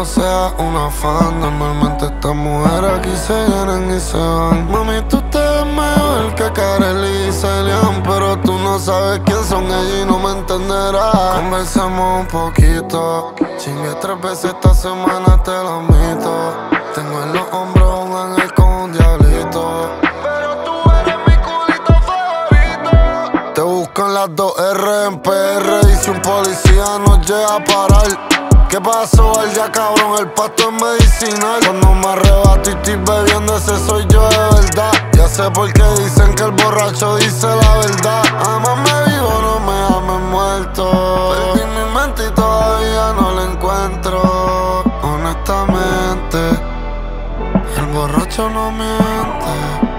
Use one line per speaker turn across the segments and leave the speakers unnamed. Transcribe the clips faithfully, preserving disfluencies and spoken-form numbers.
no seas una fan. Normalmente estas mujeres aquí se vienen y se van. Mami, tú te ves mejor que Kareli y Celian, pero tú no sabes quién son ellos y no me entenderás. Conversemos un poquito. Chingué tres veces esta semana, te lo admito. Tengo en los hombros un ángel con un diablito, pero tú eres mi culito favorito. Te buscan las dos R en P R y si un policía nos llega a parar, ¿qué pasó allá, cabrón? El pasto es medicinal. Cuando me arrebato y estoy bebiendo, ese soy yo de verdad. Ya sé por qué dicen que el borracho dice la verdad. Amame vivo, no me ames muerto. Perdí mi mente y todavía no la encuentro. Honestamente, el borracho no miente.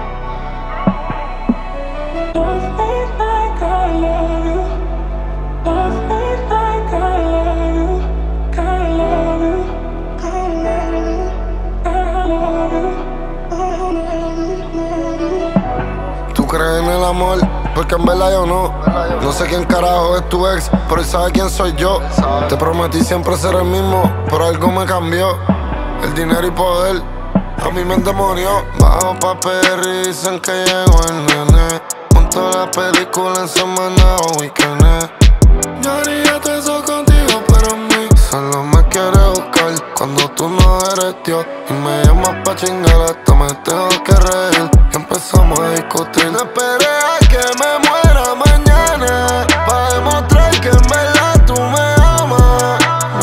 Tú crees en el amor, porque en verdad yo no. No sé quién carajo es tu ex, pero él sabe quién soy yo. Te prometí siempre ser el mismo, pero algo me cambió. El dinero y poder a mí me endemonió. Bajo pa' Perry, dicen que llegó el nene. Monto la película en semana o weekend. Yo haría todo eso contigo, pero en mí solo me quieres buscar cuando tú no eres Dios. Y me llamas pa' chingar, hasta me tengo que reír. Y empezamos a discutir. No esperes a que me muera mañana pa' demostrar que en verdad tú me amas.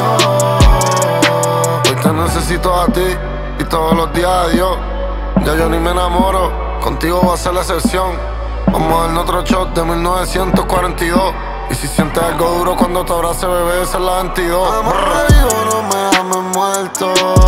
No, hoy te necesito a ti y todos los días a Dios. Ya yo ni me enamoro, contigo va a ser la excepción. Vamos a darnos otro shot de mil novecientos cuarenta y dos. Y si sientes algo duro cuando te abrace, bebé, esa es la veintidós. Amor vivo, no me ames muerto.